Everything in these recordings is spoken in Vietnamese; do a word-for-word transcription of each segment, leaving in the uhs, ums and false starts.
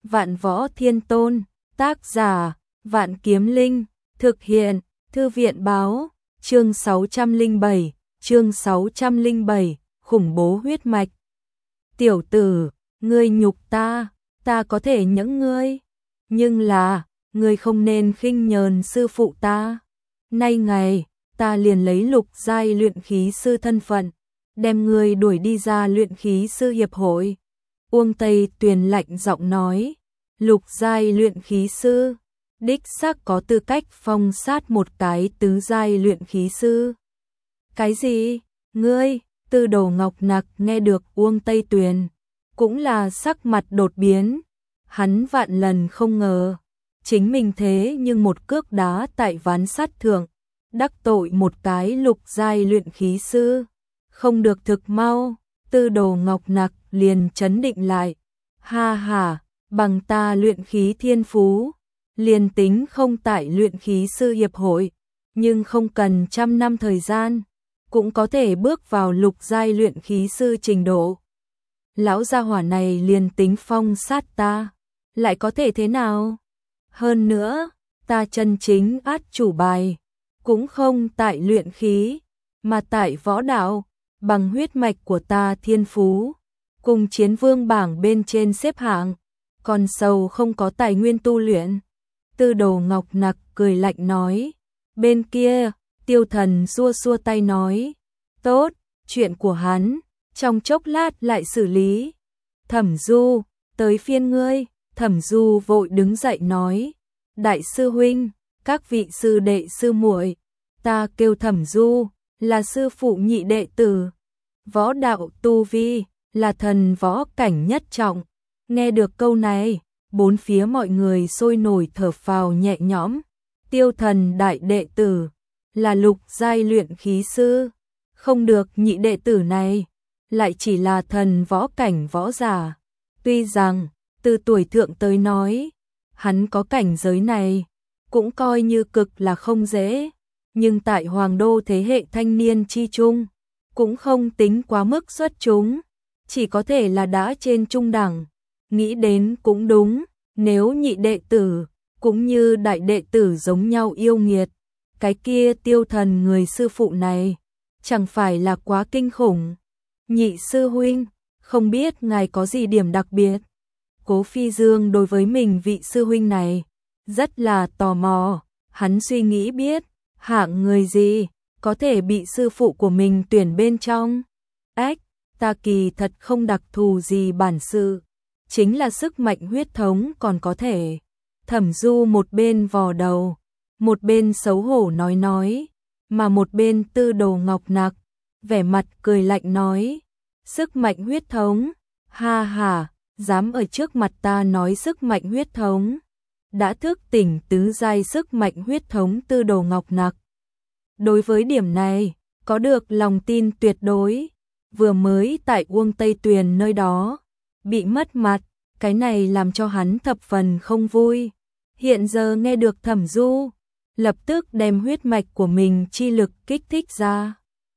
Vạn Võ Thiên Tôn, tác giả, Vạn Kiếm Linh, thực hiện, Thư viện báo, chương sáu trăm lẻ bảy, chương sáu trăm lẻ bảy, khủng bố huyết mạch. Tiểu tử, ngươi nhục ta, ta có thể nhẫn ngươi, nhưng là, ngươi không nên khinh nhờn sư phụ ta. Nay ngày, ta liền lấy lục giai luyện khí sư thân phận, đem ngươi đuổi đi ra luyện khí sư hiệp hội. Uông Tây Tuyền lạnh giọng nói, lục giai luyện khí sư, đích xác có tư cách phong sát một cái tứ giai luyện khí sư. Cái gì? Ngươi? Tư Đồ Ngọc Nặc nghe được Uông Tây Tuyền, cũng là sắc mặt đột biến. Hắn vạn lần không ngờ, chính mình thế nhưng một cước đá tại ván sắt thượng, đắc tội một cái lục giai luyện khí sư. Không được thực mau, Tư Đồ Ngọc Nặc liền chấn định lại. Ha ha, bằng ta luyện khí thiên phú, liền tính không tại luyện khí sư hiệp hội, nhưng không cần trăm năm thời gian, cũng có thể bước vào lục giai luyện khí sư trình độ. Lão gia hỏa này liền tính phong sát ta, lại có thể thế nào? Hơn nữa, ta chân chính át chủ bài, cũng không tại luyện khí, mà tại võ đạo, bằng huyết mạch của ta thiên phú, cùng chiến vương bảng bên trên xếp hạng, còn sâu không có tài nguyên tu luyện. Tư Đồ Ngọc Nặc cười lạnh nói. Bên kia, Tiêu Thần xua xua tay nói, tốt, chuyện của hắn, trong chốc lát lại xử lý. Thẩm Du, tới phiên ngươi. Thẩm Du vội đứng dậy nói, đại sư huynh, các vị sư đệ sư muội, ta kêu Thẩm Du, là sư phụ nhị đệ tử, võ đạo tu vi, là thần võ cảnh nhất trọng. Nghe được câu này, bốn phía mọi người sôi nổi thở phào nhẹ nhõm. Tiêu Thần đại đệ tử, là lục giai luyện khí sư, không được nhị đệ tử này, lại chỉ là thần võ cảnh võ giả. Tuy rằng, từ tuổi thượng tới nói, hắn có cảnh giới này, cũng coi như cực là không dễ, nhưng tại Hoàng Đô thế hệ thanh niên chi trung, cũng không tính quá mức xuất chúng, chỉ có thể là đã trên trung đẳng. Nghĩ đến cũng đúng, nếu nhị đệ tử, cũng như đại đệ tử giống nhau yêu nghiệt, cái kia Tiêu Thần người sư phụ này, chẳng phải là quá kinh khủng. Nhị sư huynh, không biết ngài có gì điểm đặc biệt? Cố Phi Dương đối với mình vị sư huynh này, rất là tò mò, hắn suy nghĩ biết, hạng người gì, có thể bị sư phụ của mình tuyển bên trong. Ách, ta kỳ thật không đặc thù gì bản sự, chính là sức mạnh huyết thống còn có thể. Thẩm Du một bên vò đầu, một bên xấu hổ nói nói, mà một bên Tư Đồ Ngọc Nặc, vẻ mặt cười lạnh nói, sức mạnh huyết thống, ha ha, dám ở trước mặt ta nói sức mạnh huyết thống. Đã thức tỉnh tứ giai sức mạnh huyết thống Tư Đồ Ngọc Nặc. Đối với điểm này, có được lòng tin tuyệt đối, vừa mới tại Uông Tây Tuyền nơi đó, bị mất mặt, cái này làm cho hắn thập phần không vui. Hiện giờ nghe được Thẩm Du, lập tức đem huyết mạch của mình chi lực kích thích ra.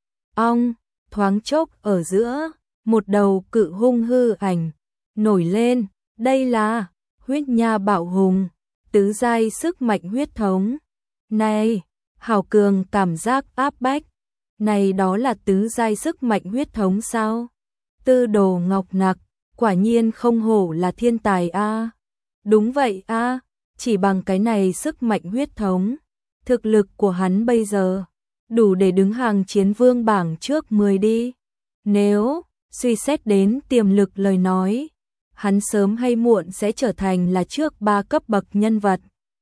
Ong, thoáng chốc ở giữa, một đầu cự hung hư ảnh, nổi lên, đây là huyết nha bạo hùng, tứ giai sức mạnh huyết thống. Này, hào cường cảm giác áp bách, này đó là tứ giai sức mạnh huyết thống sao? Tư Đồ Ngọc Nặc, quả nhiên không hổ là thiên tài a. Đúng vậy a, chỉ bằng cái này sức mạnh huyết thống, thực lực của hắn bây giờ đủ để đứng hàng chiến vương bảng trước mười đi. Nếu suy xét đến tiềm lực lời nói, hắn sớm hay muộn sẽ trở thành là trước ba cấp bậc nhân vật.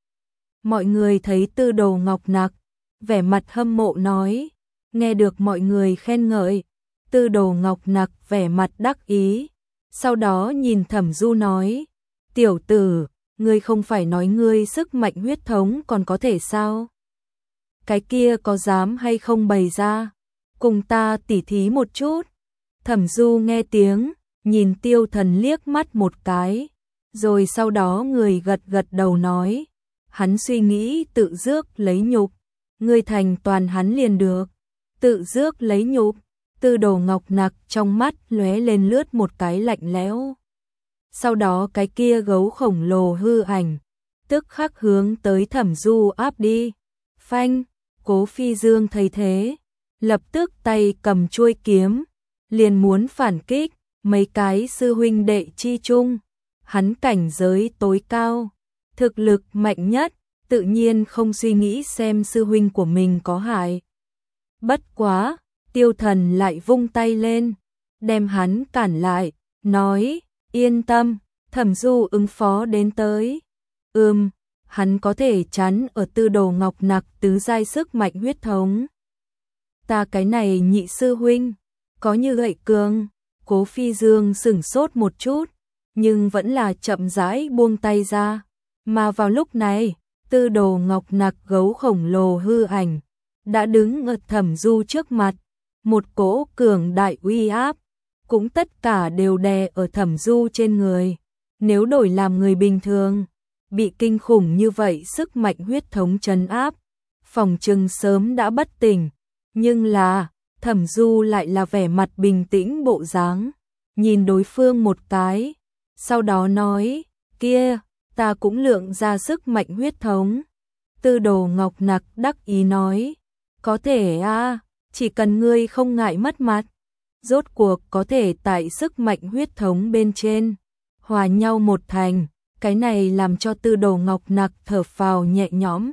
Mọi người thấy Tư Đồ Ngọc Nặc, vẻ mặt hâm mộ nói, nghe được mọi người khen ngợi, Tư Đồ Ngọc Nặc vẻ mặt đắc ý, sau đó nhìn Thẩm Du nói, tiểu tử, ngươi không phải nói ngươi sức mạnh huyết thống còn có thể sao? Cái kia có dám hay không bày ra, cùng ta tỉ thí một chút. Thẩm Du nghe tiếng, nhìn Tiêu Thần liếc mắt một cái, rồi sau đó người gật gật đầu nói, hắn suy nghĩ tự rước lấy nhục, ngươi thành toàn hắn liền được. Tự rước lấy nhục, Tư Đồ Ngọc Nặc trong mắt lóe lên lướt một cái lạnh lẽo. Sau đó cái kia gấu khổng lồ hư ảnh, tức khắc hướng tới Thẩm Du áp đi. Phanh, Cố Phi Dương thấy thế, lập tức tay cầm chuôi kiếm, liền muốn phản kích, mấy cái sư huynh đệ chi chung, hắn cảnh giới tối cao, thực lực mạnh nhất, tự nhiên không suy nghĩ xem sư huynh của mình có hại. Bất quá, Tiêu Thần lại vung tay lên, đem hắn cản lại, nói, yên tâm, Thẩm Du ứng phó đến tới. Ừm, hắn có thể chắn ở Tư Đồ Ngọc Nặc tứ giai sức mạnh huyết thống. Ta cái này nhị sư huynh, có như gậy cường. Cố Phi Dương sửng sốt một chút, nhưng vẫn là chậm rãi buông tay ra. Mà vào lúc này, Tư Đồ Ngọc Nặc gấu khổng lồ hư ảnh, đã đứng ở Thẩm Du trước mặt, một cỗ cường đại uy áp, cũng tất cả đều đè ở Thẩm Du trên người. Nếu đổi làm người bình thường, bị kinh khủng như vậy sức mạnh huyết thống trấn áp, phòng trừng sớm đã bất tỉnh, nhưng là, Thẩm Du lại là vẻ mặt bình tĩnh bộ dáng, nhìn đối phương một cái, sau đó nói, kia, ta cũng lượng ra sức mạnh huyết thống. Tư Đồ Ngọc Nặc đắc ý nói, có thể a, chỉ cần ngươi không ngại mất mặt, rốt cuộc có thể tại sức mạnh huyết thống bên trên, hòa nhau một thành, cái này làm cho Tư Đồ Ngọc Nặc thở phào nhẹ nhõm.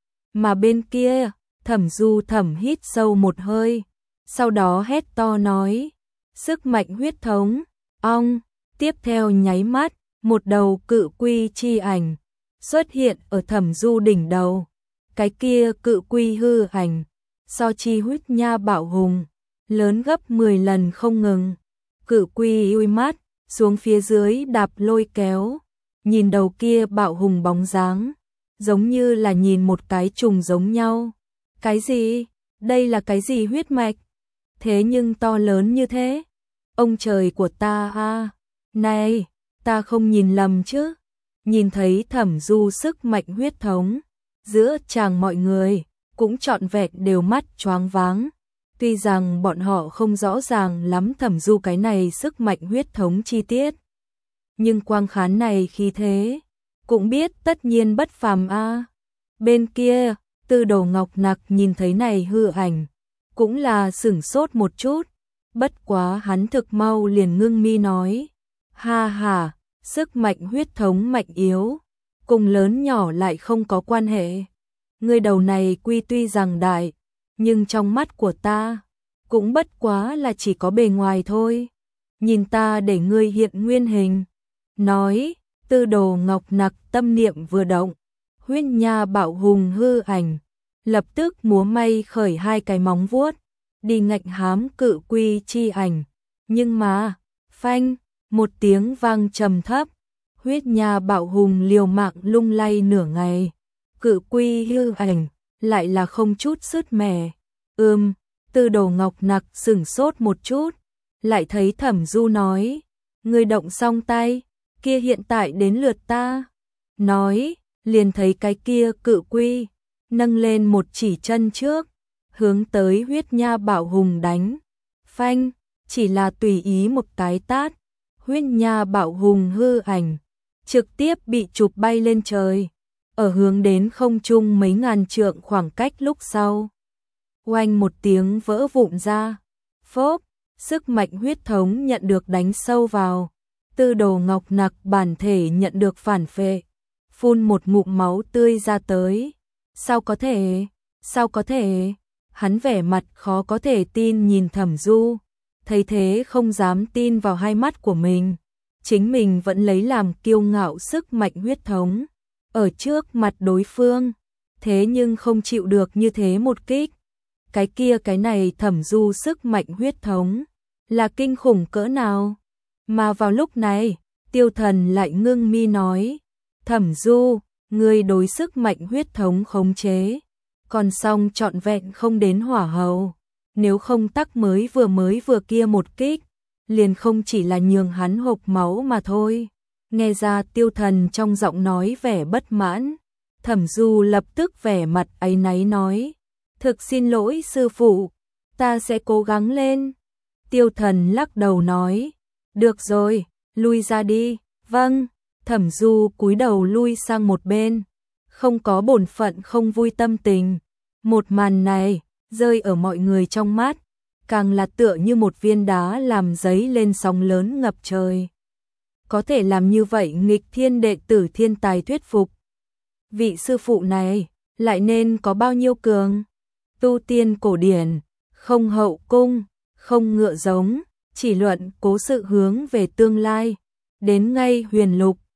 Mà bên kia, Thẩm Du thẩm hít sâu một hơi, sau đó hét to nói, sức mạnh huyết thống, ong, tiếp theo nháy mắt, một đầu cự quy chi ảnh xuất hiện ở Thẩm Du đỉnh đầu. Cái kia cự quy hư ảnh, so chi huyết nha bạo hùng, lớn gấp mười lần không ngừng. Cự quy uy mắt, xuống phía dưới đạp lôi kéo, nhìn đầu kia bạo hùng bóng dáng, giống như là nhìn một cái trùng giống nhau. Cái gì? Đây là cái gì huyết mạch? Thế nhưng to lớn như thế. Ông trời của ta a, này, ta không nhìn lầm chứ? Nhìn thấy Thẩm Du sức mạnh huyết thống, giữa chàng mọi người cũng trọn vẹn đều mắt choáng váng. Tuy rằng bọn họ không rõ ràng lắm Thẩm Du cái này sức mạnh huyết thống chi tiết, nhưng quang khán này khí thế, cũng biết tất nhiên bất phàm a. Bên kia, Tư Đồ Ngọc Nặc nhìn thấy này hư ảnh, cũng là sửng sốt một chút, bất quá hắn thực mau liền ngưng mi nói, ha ha, sức mạnh huyết thống mạnh yếu, cùng lớn nhỏ lại không có quan hệ. Ngươi đầu này quy tuy rằng đại, nhưng trong mắt của ta, cũng bất quá là chỉ có bề ngoài thôi. Nhìn ta để ngươi hiện nguyên hình. Nói, Tư Đồ Ngọc Nặc tâm niệm vừa động, huyết nha bạo hùng hư ảnh, lập tức múa may khởi hai cái móng vuốt, đi ngạnh hám cự quy chi ảnh. Nhưng mà, phanh, một tiếng vang trầm thấp, huyết nha bạo hùng liều mạng lung lay nửa ngày. Cự quy hư ảnh, lại là không chút sứt mẻ. Ừm, Tư Đồ Ngọc Nặc sửng sốt một chút, lại thấy Thẩm Du nói, ngươi động xong tay, kia hiện tại đến lượt ta. Nói, liền thấy cái kia cự quy, nâng lên một chỉ chân trước, hướng tới huyết nha bạo hùng đánh. Phanh, chỉ là tùy ý một cái tát, huyết nha bạo hùng hư ảnh, trực tiếp bị chụp bay lên trời. Ở hướng đến không trung mấy ngàn trượng khoảng cách lúc sau. Oanh một tiếng vỡ vụn ra. Phốp, sức mạnh huyết thống nhận được đánh sâu vào. Tư Đồ Ngọc Nặc bản thể nhận được phản phệ. Phun một ngụm máu tươi ra tới. Sao có thể? Sao có thể? Hắn vẻ mặt khó có thể tin nhìn Thẩm Du. Thấy thế không dám tin vào hai mắt của mình. Chính mình vẫn lấy làm kiêu ngạo sức mạnh huyết thống. Ở trước mặt đối phương, thế nhưng không chịu được như thế một kích. Cái kia cái này Thẩm Du sức mạnh huyết thống, là kinh khủng cỡ nào. Mà vào lúc này, Tiêu Thần lại ngưng mi nói, Thẩm Du, ngươi đối sức mạnh huyết thống khống chế, còn xong trọn vẹn không đến hỏa hầu. Nếu không tắc mới vừa mới vừa kia một kích, liền không chỉ là nhường hắn hộc máu mà thôi. Nghe ra Tiêu Thần trong giọng nói vẻ bất mãn, Thẩm Du lập tức vẻ mặt áy náy nói, thực xin lỗi sư phụ, ta sẽ cố gắng lên. Tiêu Thần lắc đầu nói, được rồi, lui ra đi, Vâng, Thẩm Du cúi đầu lui sang một bên, không có bổn phận không vui tâm tình. Một màn này, rơi ở mọi người trong mắt, càng là tựa như một viên đá làm dấy lên sóng lớn ngập trời. Có thể làm như vậy nghịch thiên đệ tử thiên tài thuyết phục. Vị sư phụ này, lại nên có bao nhiêu cường. Tu tiên cổ điển, không hậu cung, không ngựa giống, chỉ luận cố sự hướng về tương lai. Đến ngay huyền lục,